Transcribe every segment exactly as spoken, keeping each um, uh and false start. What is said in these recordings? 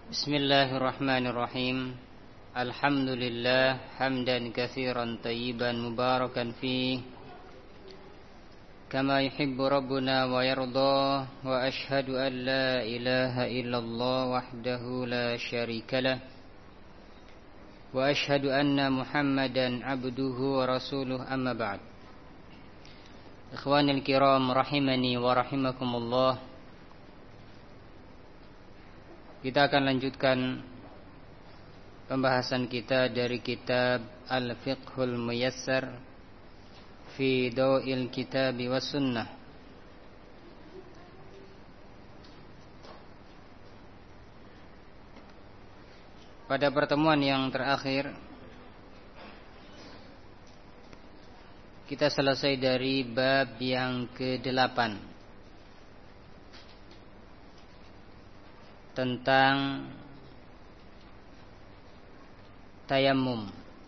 Bismillahirrahmanirrahim. Alhamdulillah hamdan katsiran tayyiban mubarakan fih kama yuhibbu rabbuna wa yarda, wa ashhadu an la ilaha illallah wahdahu la syarikalah, wa ashhadu anna Muhammadan abduhu wa rasuluh, amma ba'd. Ikhwanil kiram rahimani wa rahimakumullah. Kita akan lanjutkan pembahasan kita dari kitab Al-Fiqhul Muyassar fi Daw'il Kitab was Sunnah. Pada pertemuan yang terakhir kita selesai dari bab yang kedelapan tentang tayammum.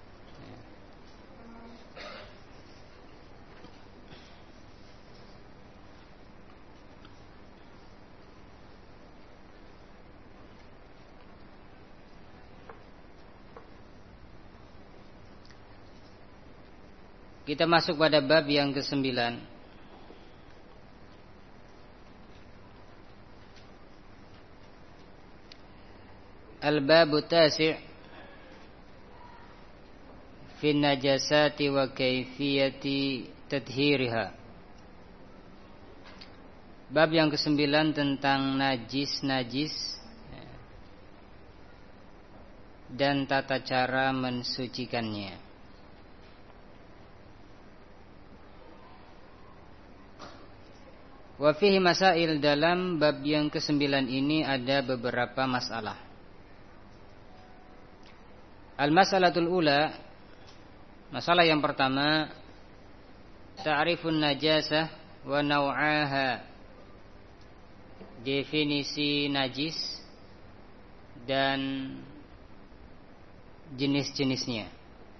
Kita masuk pada bab yang kesembilan. Al-babu tasi' fi najasati wa kaifiyati tadhhiriha. Bab yang kesembilan tentang najis-najis dan tata cara mensucikannya. Wa fihi masail, dalam bab yang kesembilan ini ada beberapa masalah. Al-mas'alatul ula, masalah yang pertama, ta'rifun najasah wa naw'aha, definisi najis dan jenis-jenisnya.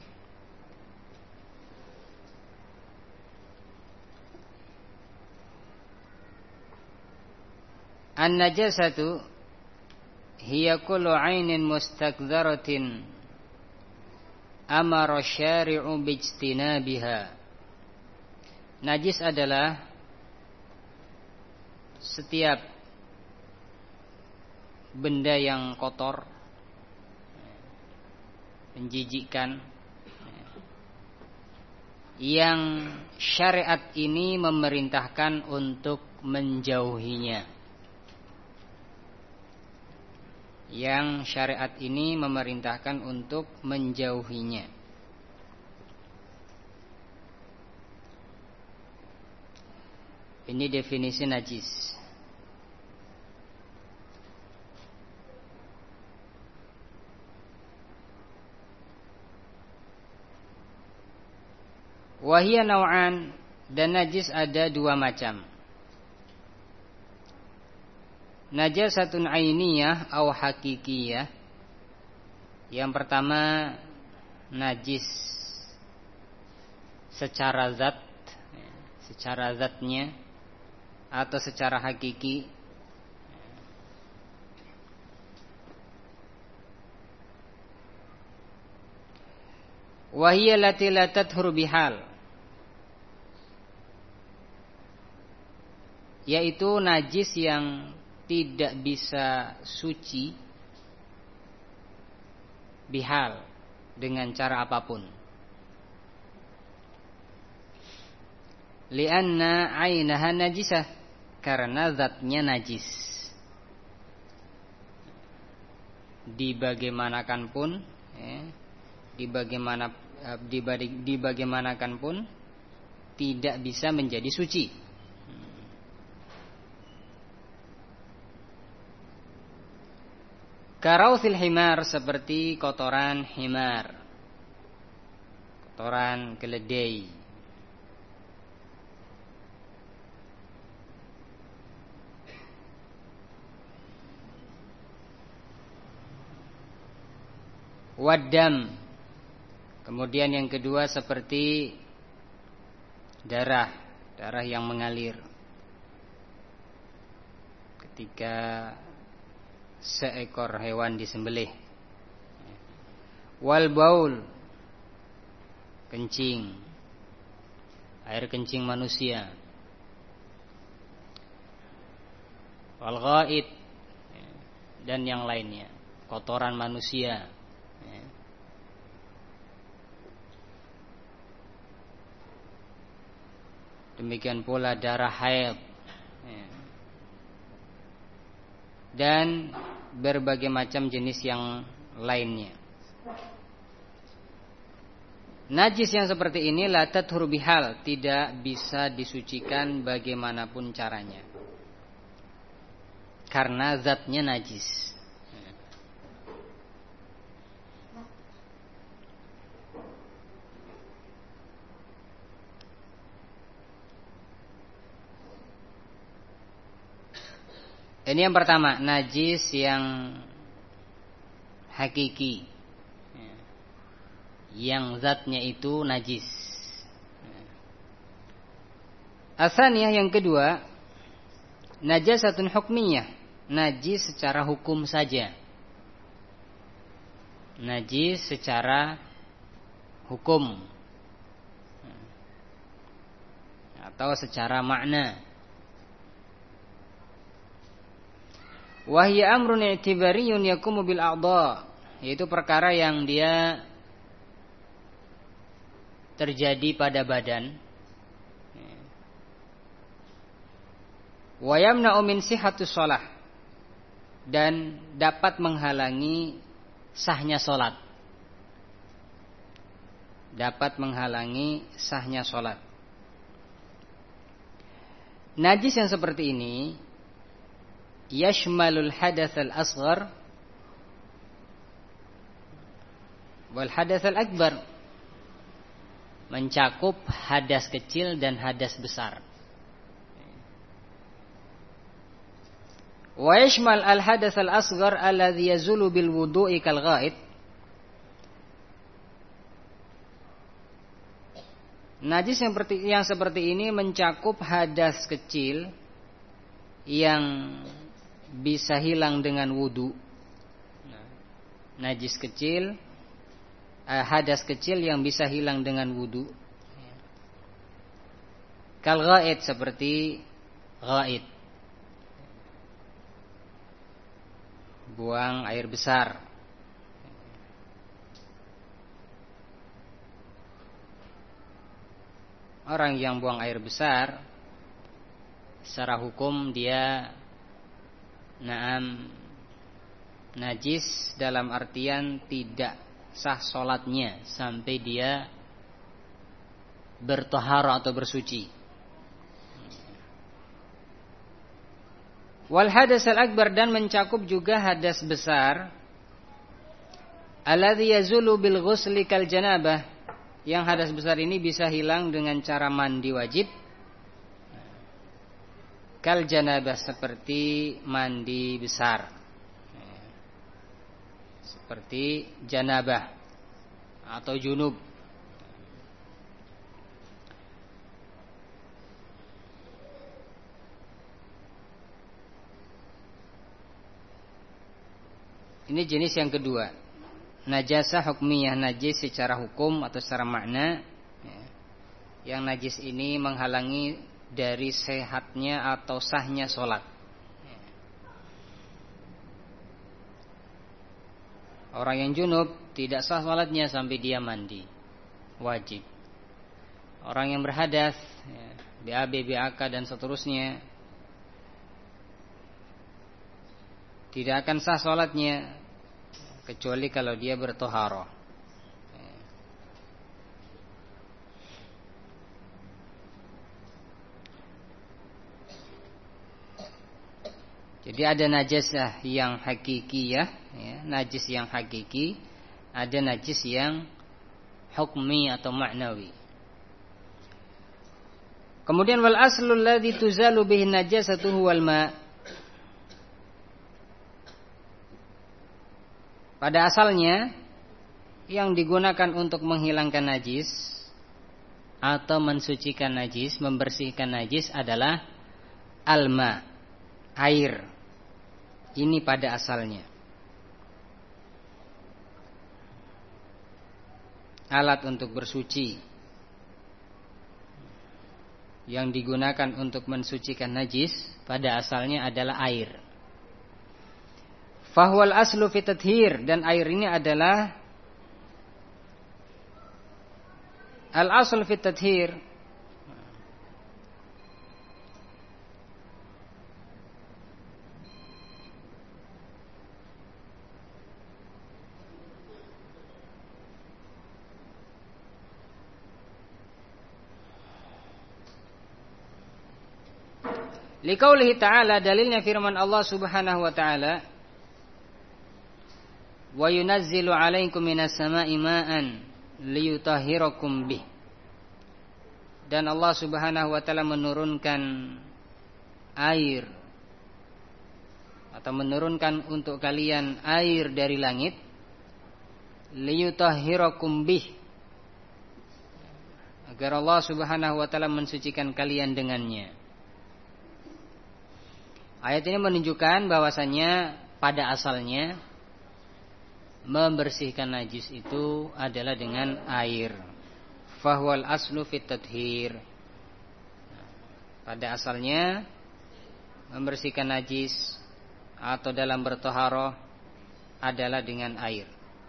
An-najasatu hiya kullu 'ainin mustakdzaratin amara syari'u bijtinabiha. Najis adalah setiap benda yang kotor, menjijikkan, yang syariat ini memerintahkan untuk menjauhinya. Yang syariat ini memerintahkan untuk menjauhinya. Ini definisi najis. Wahia naw'an, dan najis ada dua macam. Najasatun ainiyah au hakikiyah. Yang pertama, najis secara zat, secara zatnya atau secara hakiki. Wahiyya lati la tathuru bihal, yaitu najis yang tidak bisa suci bihal, dengan cara apapun. Lianna ainaha najisah, karena zatnya najis. Dibagaimanakan pun, ya, dibagaimana, dibagaimanakan pun tidak bisa menjadi suci. Karausil himar, seperti kotoran himar, kotoran keledai. Wadam, kemudian yang kedua seperti darah, darah yang mengalir ketika seekor hewan disembelih. Wal baul, kencing, air kencing manusia. Wal ghaid, dan yang lainnya, kotoran manusia. Demikian pula darah haid dan berbagai macam jenis yang lainnya. Najis yang seperti ini la tathur bihal, tidak bisa disucikan bagaimanapun caranya, karena zatnya najis. Ini yang pertama, najis yang hakiki, yang zatnya itu najis. Atsaniyah, yang kedua, najasatun hukmiyah, najis secara hukum saja. Najis secara hukum atau secara makna. Wahya amrun i'tibariyun yakumu bil a'dha, yaitu perkara yang dia terjadi pada badan. Wa yamna'u min sihhatus shalah, dan dapat menghalangi sahnya salat. Dapat menghalangi sahnya salat. Najis yang seperti ini yashmalul hadath al-asghar wal hadath al-akbar, mencakup hadas kecil dan hadas besar. Wa yashmal al-hadath al-asghar alladhi yazulu bil wudu'i kal ghaid. Najis yang seperti yang seperti ini mencakup hadas kecil yang bisa hilang dengan wudu. Najis kecil, eh, hadas kecil yang bisa hilang dengan wudu. Kal ghaid, seperti ghaid, buang air besar. Orang yang buang air besar, secara hukum dia Naam najis, dalam artian tidak sah sholatnya sampai dia bertohara atau bersuci. Wal hadas al-akbar, dan mencakup juga hadas besar, alladhi yazulu bil ghusli kal janabah, yang hadas besar ini bisa hilang dengan cara mandi wajib. Kal janabah, seperti mandi besar, seperti janabah atau junub. Ini jenis yang kedua, najasah hukmiyah, najis secara hukum atau secara makna. Yang najis ini menghalangi dari sehatnya atau sahnya sholat. Orang yang junub tidak sah sholatnya sampai dia mandi wajib. Orang yang berhadas, B A B, B A K dan seterusnya, tidak akan sah sholatnya kecuali kalau dia bertoharoh. Jadi ada najasah yang hakiki, ya, ya, najis yang hakiki, ada najis yang hukmi atau maknawi. Kemudian wal aslul ladzi tuzalu bihi najasatu huwal ma. Pada asalnya yang digunakan untuk menghilangkan najis atau mensucikan najis, membersihkan najis adalah alma, air. Ini pada asalnya. Alat untuk bersuci yang digunakan untuk mensucikan najis pada asalnya adalah air. Fahwal aslu fi tathhir, dan air ini adalah al asl fi tathhir. Liqaulihi ta'ala, dalilnya firman Allah Subhanahu wa ta'ala, wa yunazzilu 'alaikum minas sama'i ma'an liyutahhirakum bih. Dan Allah Subhanahu wa ta'ala menurunkan air atau menurunkan untuk kalian air dari langit, liyutahhirakum bih, agar Allah Subhanahu wa ta'ala mensucikan kalian dengannya. Ayat ini menunjukkan bahwasannya pada asalnya membersihkan najis itu adalah dengan air. Fahwal aslu fit tathhir. Pada asalnya membersihkan najis atau dalam bertaharah adalah dengan air.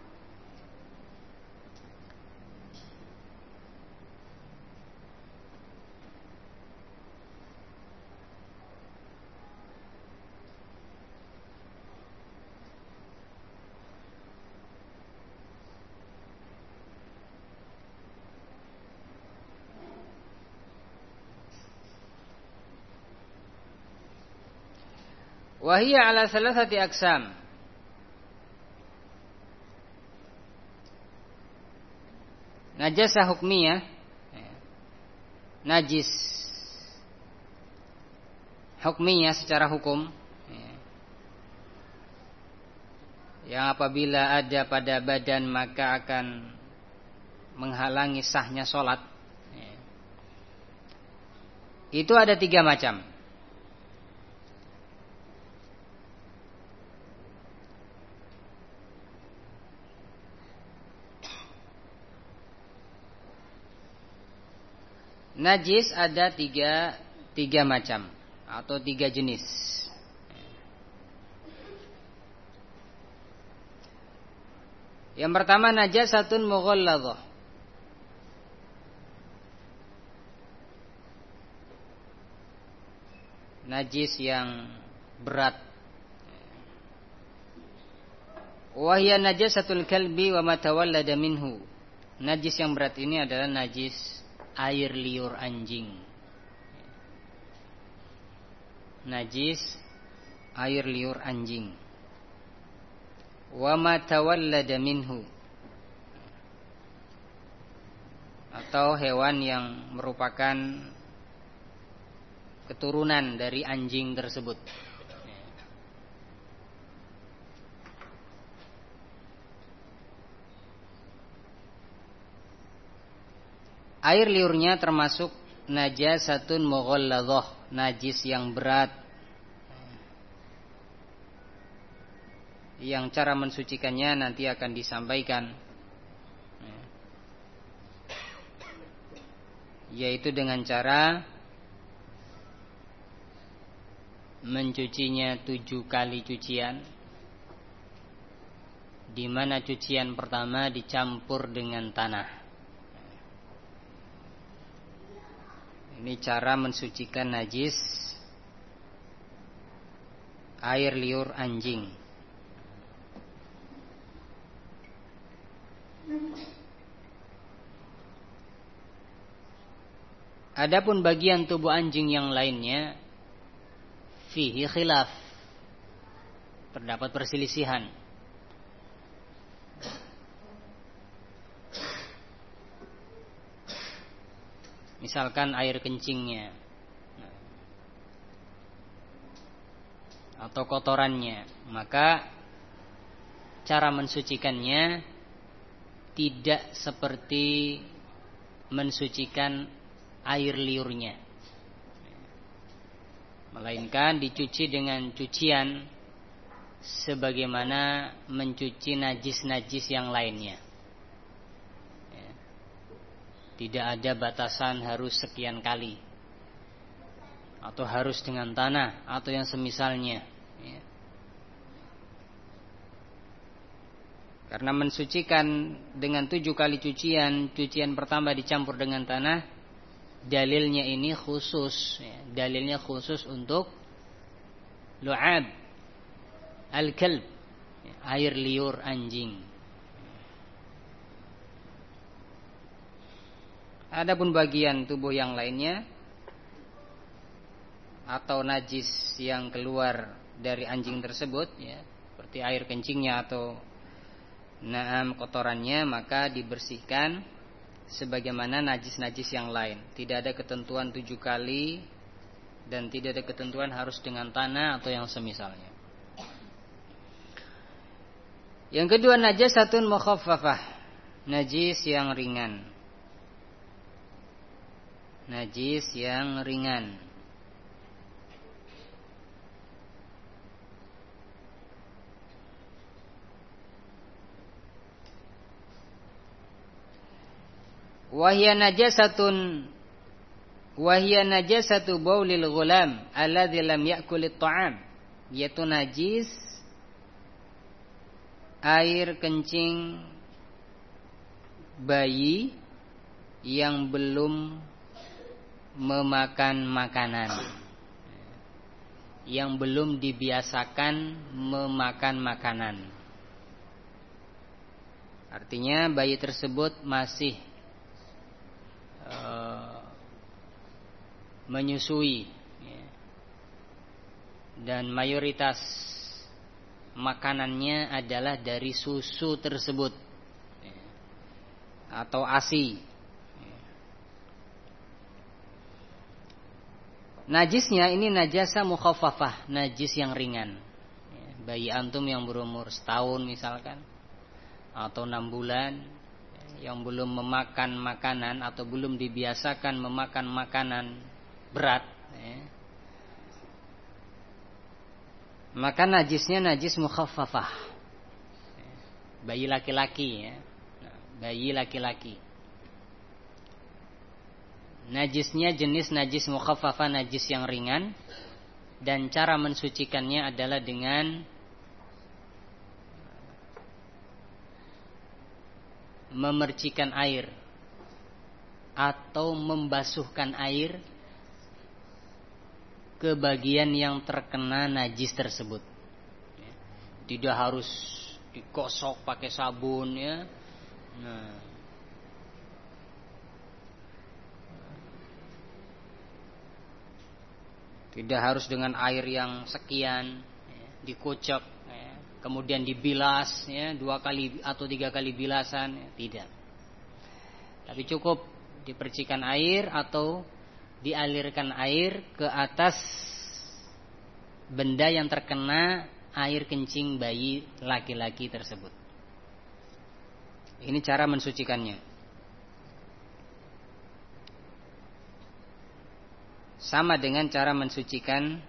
Wahia ala salasati aqsam. Najasah hukmiyah, najis hukmiyah secara hukum, yang apabila ada pada badan maka akan menghalangi sahnya sholat. Itu ada tiga macam. Najis ada tiga, tiga macam atau tiga jenis. Yang pertama, najasatun mughalladzah. Najis yang berat. Wa hiya najasatul kalbi wa ma tawallada minhu. Najis yang berat ini adalah najis air liur anjing. Najis air liur anjing. Wa ma tawallada minhu, atau hewan yang merupakan keturunan dari anjing tersebut. Air liurnya termasuk najasatun mughalladzah, najis yang berat, yang cara mensucikannya nanti akan disampaikan, yaitu dengan cara mencucinya tujuh kali cucian, di mana cucian pertama dicampur dengan tanah. Ini cara mensucikan najis air liur anjing. Adapun bagian tubuh anjing yang lainnya, fihi khilaf, terdapat perselisihan. Misalkan air kencingnya atau kotorannya, maka cara mensucikannya tidak seperti mensucikan air liurnya, melainkan dicuci dengan cucian sebagaimana mencuci najis-najis yang lainnya. Ya. Tidak ada batasan harus sekian kali, atau harus dengan tanah, atau yang semisalnya. Ya. Karena mensucikan dengan tujuh kali cucian, cucian pertama dicampur dengan tanah, dalilnya ini khusus, ya. Dalilnya khusus untuk lu'ab al-kalb, air liur anjing. Adapun bagian tubuh yang lainnya atau najis yang keluar dari anjing tersebut, ya, seperti air kencingnya atau naam kotorannya, maka dibersihkan sebagaimana najis-najis yang lain. Tidak ada ketentuan tujuh kali dan tidak ada ketentuan harus dengan tanah atau yang semisalnya. Yang kedua, najasatun mukhaffafah, najis yang ringan. Najis yang ringan. Wahya najasatun wahya najasatu baulil ghulam alladzi lam ya'kulit ta'am, yaitu najis air kencing bayi yang belum memakan makanan, yang belum dibiasakan memakan makanan. Artinya bayi tersebut masih Uh, menyusui, ya. Dan mayoritas makanannya adalah dari susu tersebut, ya, atau ASI, ya. Najisnya ini najasa mukhaffafah, najis yang ringan, ya. Bayi antum yang berumur setahun misalkan, atau enam bulan, yang belum memakan makanan atau belum dibiasakan memakan makanan berat, ya, maka najisnya najis mukhaffafah, bayi laki-laki, ya. Nah, bayi laki-laki. Najisnya jenis najis mukhaffafah, najis yang ringan, dan cara mensucikannya adalah dengan memercikan air atau membasuhkan air ke bagian yang terkena najis tersebut. Tidak harus digosok pakai sabun, ya. Nah, tidak harus dengan air yang sekian, ya, dikocok, kemudian dibilas, ya, dua kali atau tiga kali bilasan, ya, tidak. Tapi cukup dipercikan air atau dialirkan air ke atas benda yang terkena air kencing bayi laki-laki tersebut. Ini cara mensucikannya. Sama dengan cara mensucikan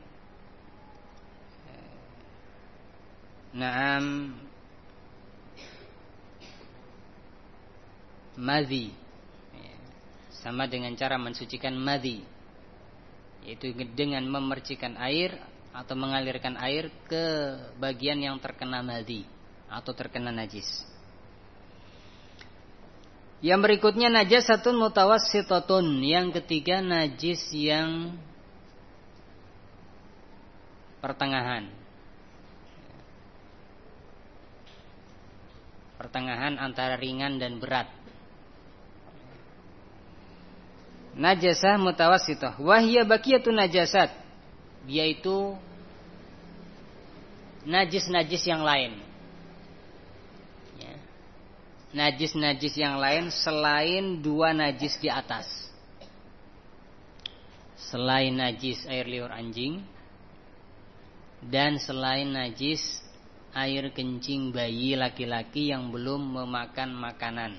Naam madhi, sama dengan cara mensucikan madhi, yaitu dengan memercikan air atau mengalirkan air ke bagian yang terkena madhi atau terkena najis. Yang berikutnya najasatun mutawassitatun, yang ketiga najis yang pertengahan. Pertengahan antara ringan dan berat. Najasah mutawassithah, wahya baqiyatun najasat, yaitu najis-najis yang lain, ya. Najis-najis yang lain selain dua najis di atas, selain najis air liur anjing dan selain najis air kencing bayi laki-laki yang belum memakan makanan.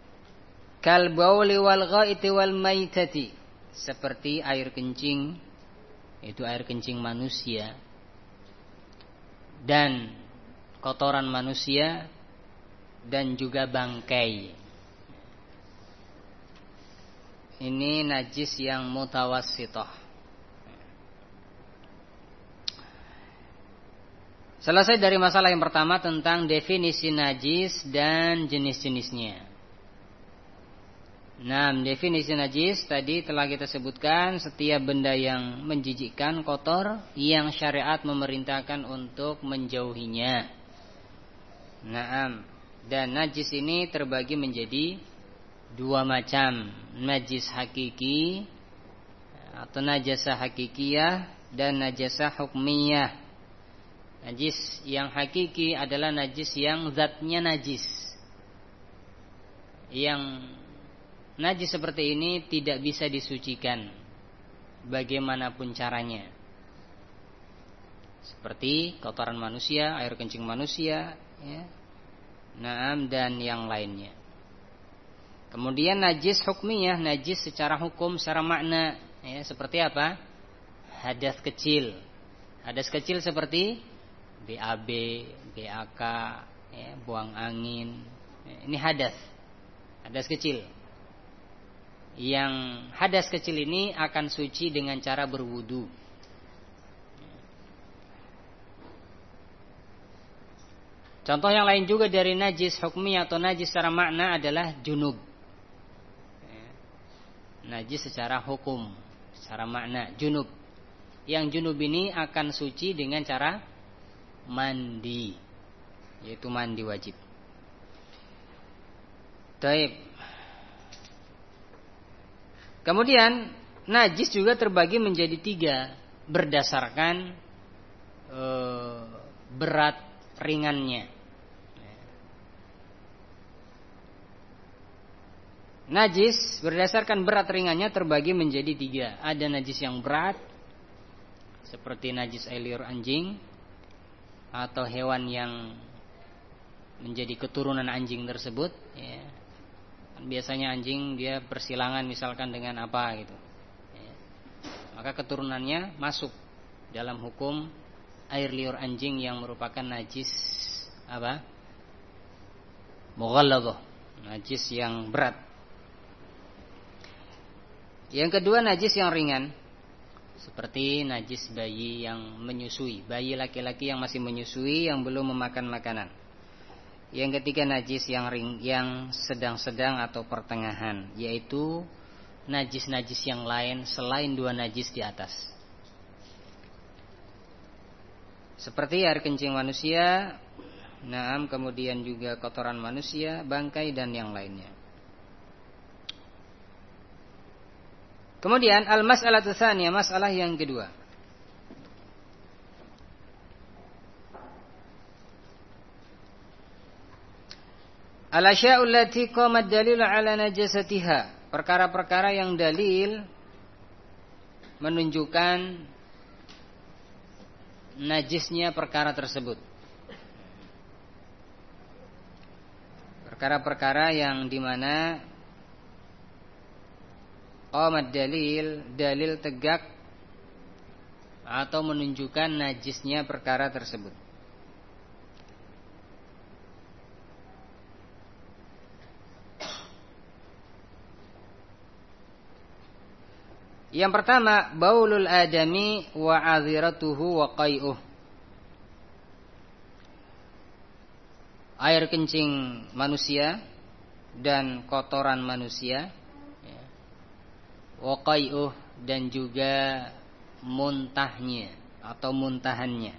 Kal bauli wal ghaiti wal maitati, seperti air kencing yaitu air kencing manusia dan kotoran manusia dan juga bangkai. Ini najis yang mutawassithah. Selesai dari masalah yang pertama tentang definisi najis dan jenis-jenisnya. Nah, definisi najis tadi telah kita sebutkan setiap benda yang menjijikkan, kotor, yang syariat memerintahkan untuk menjauhinya. Nah, dan najis ini terbagi menjadi dua macam, najis hakiki atau najasah hakikiyah dan najasah hukmiyah. Najis yang hakiki adalah najis yang zatnya najis. Yang najis seperti ini tidak bisa disucikan bagaimanapun caranya. Seperti kotoran manusia, air kencing manusia, ya. Naam, dan yang lainnya. Kemudian najis hukmiyah, najis secara hukum, secara makna, ya, seperti apa? Hadas kecil. Hadas kecil seperti B A B, B A K, ya, buang angin. Ini hadas, hadas kecil. Yang hadas kecil ini akan suci dengan cara berwudu. Contoh yang lain juga dari najis hukmi atau najis secara makna adalah junub. Najis secara hukum, secara makna, junub. Yang junub ini akan suci dengan cara mandi, yaitu mandi wajib. Taib. Kemudian najis juga terbagi menjadi tiga berdasarkan e, berat ringannya. Najis berdasarkan berat ringannya terbagi menjadi tiga. Ada najis yang berat, seperti najis air liur anjing atau hewan yang menjadi keturunan anjing tersebut, ya. Biasanya anjing dia bersilangan misalkan dengan apa gitu, ya. Maka keturunannya masuk dalam hukum air liur anjing yang merupakan najis apa? Mughalladhah, najis yang berat. Yang kedua najis yang ringan, seperti najis bayi yang menyusui, bayi laki-laki yang masih menyusui yang belum memakan makanan. Yang ketiga najis yang ring, yang sedang-sedang atau pertengahan, yaitu najis-najis yang lain selain dua najis di atas. Seperti air kencing manusia, naam, kemudian juga kotoran manusia, bangkai dan yang lainnya. Kemudian al-mas'alatu tsaniyah, masalah yang kedua. Al-asya'u allati qama ad-dalil 'ala najasatiha, perkara-perkara yang dalil menunjukkan najisnya perkara tersebut. Perkara-perkara yang dimana qamad dalil, dalil tegak atau menunjukkan najisnya perkara tersebut. Yang pertama, baulul adami wa aziratuhu wa qai'uh. Air kencing manusia dan kotoran manusia, wa qai'uh, dan juga muntahnya atau muntahannya.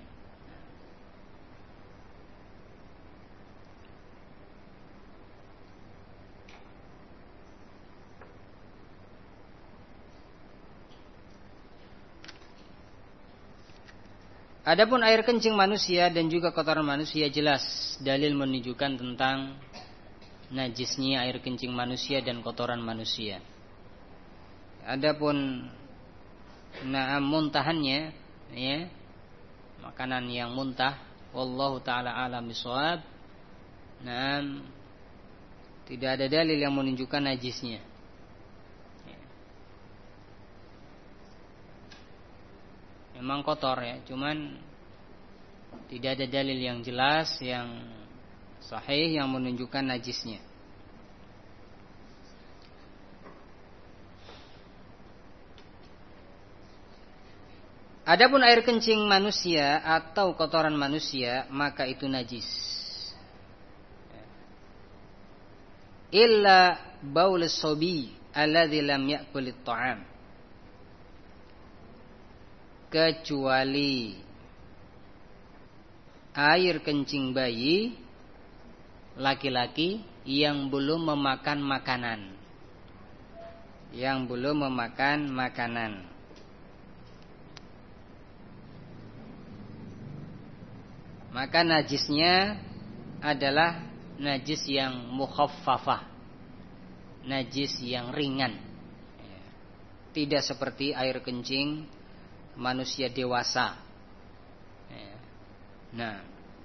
Adapun air kencing manusia dan juga kotoran manusia, jelas dalil menunjukkan tentang najisnya air kencing manusia dan kotoran manusia. Adapun na'am muntahannya, ya, makanan yang muntah, wallahu taala alam bisawab, na'am, tidak ada dalil yang menunjukkan najisnya. memang kotor ya, cuman tidak ada dalil yang jelas yang sahih yang menunjukkan najisnya. Adapun air kencing manusia atau kotoran manusia, maka itu najis. Illa baul as-sabi alladzi lam ya'kul at-ta'am. Kecuali air kencing bayi laki-laki yang belum memakan makanan. Yang belum memakan makanan. Maka najisnya adalah najis yang mukhaffafah, najis yang ringan. Tidak seperti air kencing manusia dewasa. Nah,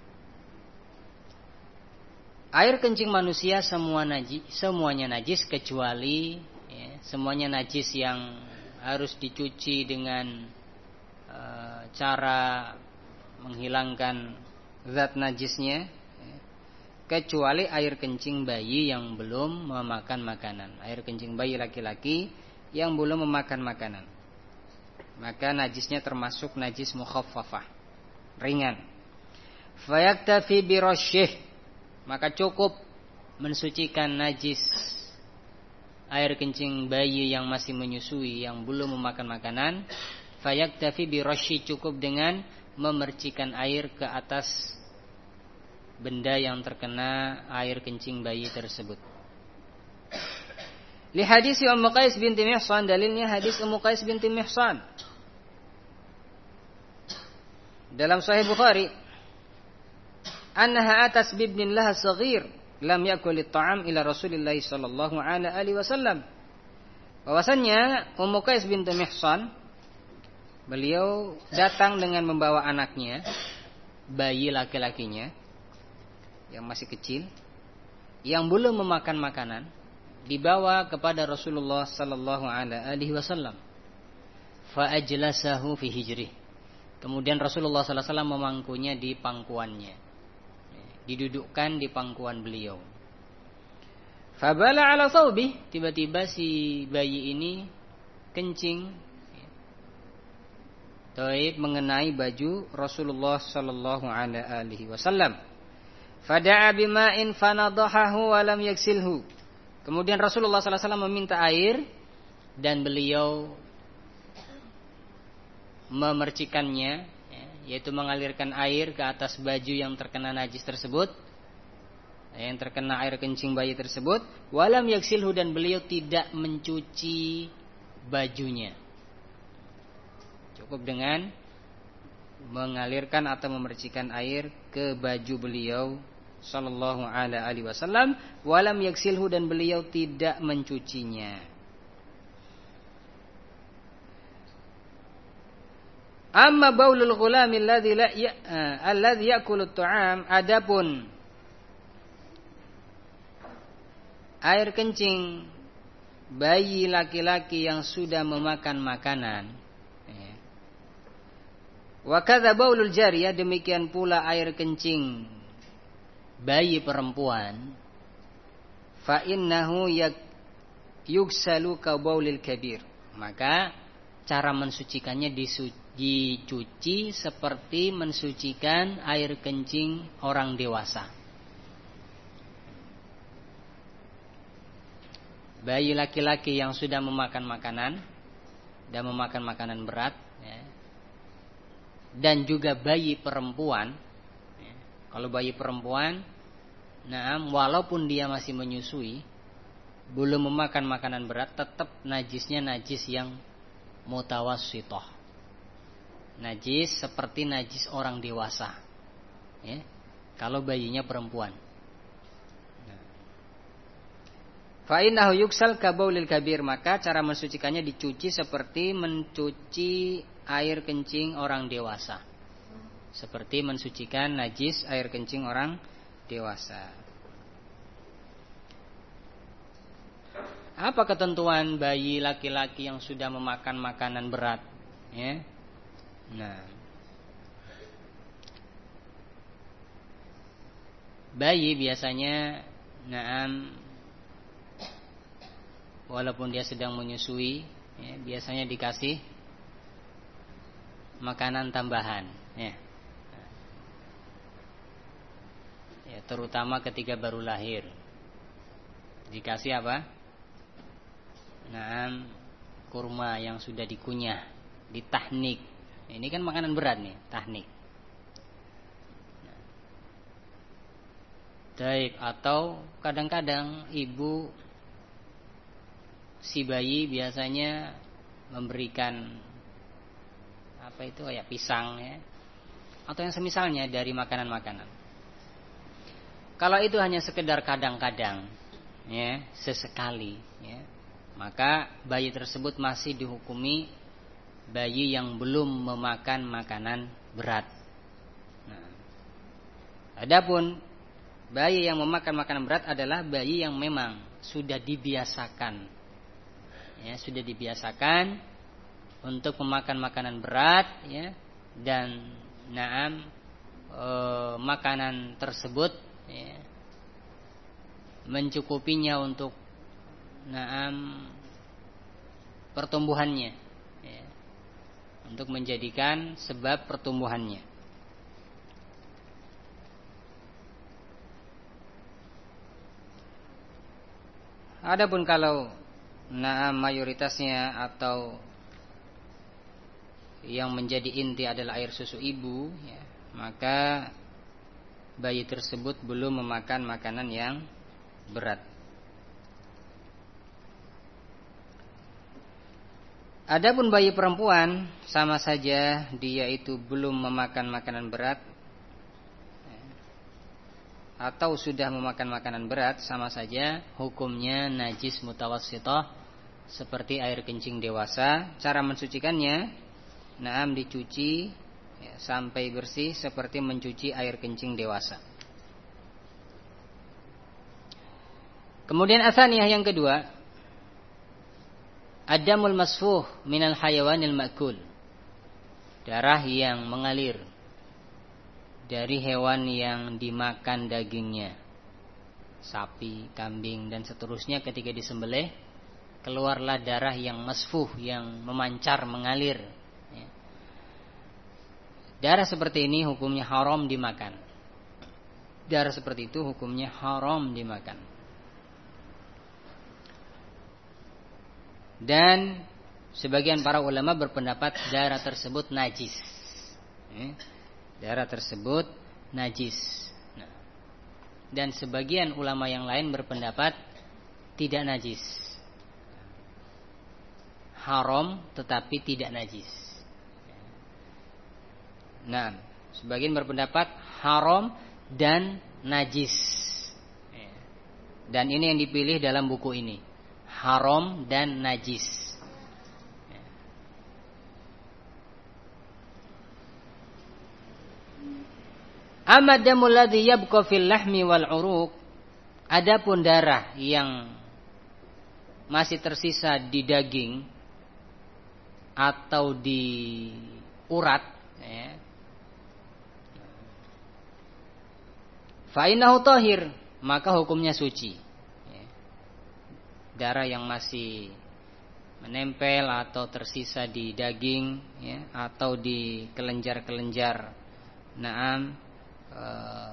air kencing manusia semua najis, semuanya najis kecuali ya, semuanya najis yang harus dicuci dengan e, cara menghilangkan zat najisnya, kecuali air kencing bayi yang belum memakan makanan. Air kencing bayi laki-laki yang belum memakan makanan, maka najisnya termasuk najis mukhaffafah, ringan. Fayaktafi birasyih, maka cukup mensucikan najis air kencing bayi yang masih menyusui, yang belum memakan makanan. Fayaktafi birasyih, cukup dengan memercikan air ke atas benda yang terkena air kencing bayi tersebut. Li hadis Ummu Qais binti Mihsan, dalilnya hadis Ummu Qais binti Mihsan dalam Sahih Bukhari, annaha atas bibnin laha saghir lam yakul at-ta'am ila Rasulillah sallallahu alaihi wasallam. Bahwasannya Ummu Qais binti Mihsan, beliau datang dengan membawa anaknya, bayi laki-lakinya yang masih kecil, yang belum memakan makanan, dibawa kepada Rasulullah sallallahu alaihi wasallam. Fa ajlasahu fi hijrih. Kemudian Rasulullah sallallahu alaihi wasallam memangkunya di pangkuannya, didudukkan di pangkuan beliau. Fa bala ala thawbi, tiba-tiba si bayi ini kencing Taib mengenai baju Rasulullah sallallahu alaihi wasallam. Fada'a bima'in fanadahahu wa lam yaksilhu. Kemudian Rasulullah sallallahu alaihi wasallam meminta air dan beliau memercikannya, yaitu mengalirkan air ke atas baju yang terkena najis tersebut, yang terkena air kencing bayi tersebut. Wa lam yaksilhu, dan beliau tidak mencuci bajunya. Cukup dengan mengalirkan atau memercikan air ke baju beliau sallallahu alaihi wasallam, walam yaksilhu, dan beliau tidak mencucinya. Amma baulul ghulam alladhi la ya, alladhi ya'kulu at-ta'am, adapun air kencing bayi laki-laki yang sudah memakan makanan, wa kadza baulul jariyah, demikian pula air kencing bayi perempuan, fa innahu yugsalu ka baulil kabir, maka cara mensucikannya dicuci seperti mensucikan air kencing orang dewasa. Bayi laki-laki yang sudah memakan makanan dan memakan makanan berat, ya, dan juga bayi perempuan, ya, kalau bayi perempuan, nah, walaupun dia masih menyusui, belum memakan makanan berat, tetap najisnya najis yang mutawassithah, najis seperti najis orang dewasa, ya, kalau bayinya perempuan. Fa innahu yuksal ka baulil kabir, maka cara mensucikannya dicuci seperti mencuci air kencing orang dewasa, seperti mensucikan najis air kencing orang dewasa. Apa ketentuan bayi laki-laki yang sudah memakan makanan berat, ya? Nah, bayi biasanya, naam, walaupun dia sedang menyusui, ya, biasanya dikasih makanan tambahan, ya. Ya, terutama ketika baru lahir, dikasih apa? Naam, kurma yang sudah dikunyah, ditahnik. Ini kan makanan berat nih, tahnik. Baik, atau kadang-kadang ibu si bayi biasanya memberikan apa itu, kayak pisang, ya, atau yang semisalnya dari makanan-makanan. Kalau itu hanya sekedar kadang-kadang, ya, sesekali, ya, maka bayi tersebut masih dihukumi bayi yang belum memakan makanan berat. Nah, adapun bayi yang memakan makanan berat adalah bayi yang memang sudah dibiasakan, ya, sudah dibiasakan untuk memakan makanan berat, ya, dan naam, e, makanan tersebut, ya, mencukupinya untuk naam pertumbuhannya, ya, untuk menjadikan sebab pertumbuhannya. Adapun kalau naam mayoritasnya atau yang menjadi inti adalah air susu ibu, ya, maka bayi tersebut belum memakan makanan yang berat. Adapun bayi perempuan, sama saja dia itu belum memakan makanan berat atau sudah memakan makanan berat, sama saja hukumnya najis mutawassithah, seperti air kencing dewasa. Cara mensucikannya, naam, dicuci, ya, sampai bersih seperti mencuci air kencing dewasa. Kemudian atsaniyah, yang kedua, adamul masfuh minal hayawanil ma'kul, darah yang mengalir dari hewan yang dimakan dagingnya, sapi, kambing, dan seterusnya. Ketika disembelih, keluarlah darah yang masfuh, yang memancar, mengalir. Darah seperti ini hukumnya haram dimakan. Darah seperti itu hukumnya haram dimakan. Dan sebagian para ulama berpendapat darah tersebut najis. Darah tersebut najis. Nah, dan sebagian ulama yang lain berpendapat tidak najis, haram tetapi tidak najis. Nah, sebagian berpendapat haram dan najis. Dan ini yang dipilih dalam buku ini, haram dan najis. Amadamul ladzi yabqa fil lahmi wal uruq, adapun darah yang masih tersisa di daging atau di urat, ya, fa innahu tahir, maka hukumnya suci. Ya. Darah yang masih menempel atau tersisa di daging, ya, atau di kelenjar-kelenjar, naam, e,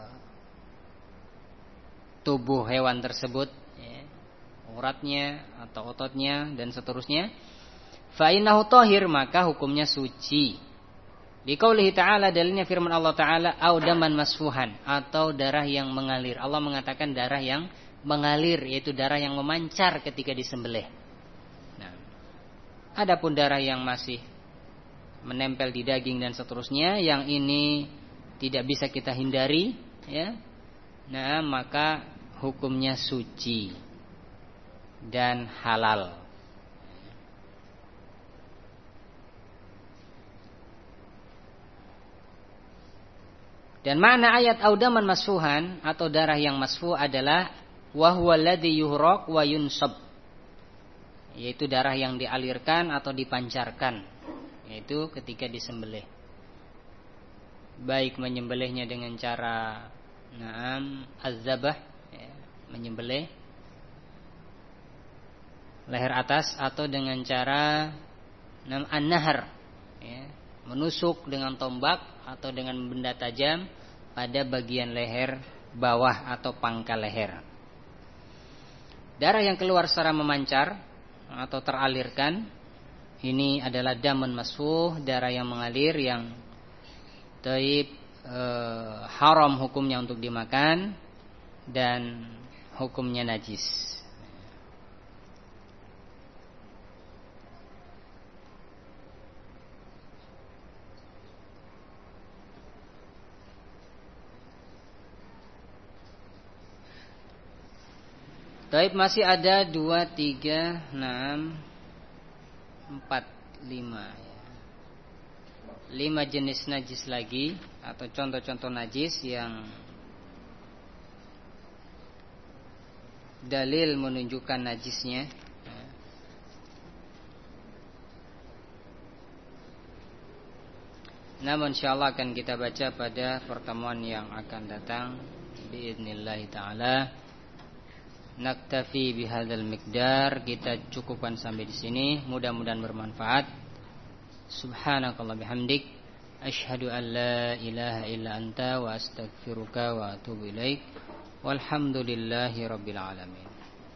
tubuh hewan tersebut, ya, uratnya atau ototnya dan seterusnya, fa innahu tahir, maka hukumnya suci. Liqaulihi ta'ala, dalilnya firman Allah Ta'ala, au daman masfuhan, atau darah yang mengalir. Allah mengatakan darah yang mengalir, yaitu darah yang memancar ketika disembelih. Nah, adapun darah yang masih menempel di daging dan seterusnya, yang ini tidak bisa kita hindari, ya, nah, maka hukumnya suci dan halal. Dan makna ayat audaman masfuhan atau darah yang masfu adalah wa huwa alladhi yuhraq wa yunsab, yaitu darah yang dialirkan atau dipancarkan, yaitu ketika disembelih. baik menyembelihnya dengan cara na'am az-zabah, ya, menyembelih leher atas, atau dengan cara na'am an-nahar, ya, menusuk dengan tombak atau dengan benda tajam pada bagian leher bawah atau pangkal leher. Darah yang keluar secara memancar atau teralirkan, ini adalah damun masfuh, darah yang mengalir yang taib, e, haram hukumnya untuk dimakan dan hukumnya najis. Taib, masih ada dua, tiga, enam, empat, lima ya. Lima jenis najis lagi atau contoh-contoh najis yang dalil menunjukkan najisnya. Namun insyaallah akan kita baca pada pertemuan yang akan datang biidznillah taala. Naktafi bihadzal miqdar, kita cukupkan sampai di sini. Mudah-mudahan bermanfaat. Subhanakallah bihamdik, asyhadu an la ilaha illa anta wa astaghfiruka wa atubu ilaik. Walhamdulillahi rabbil alamin.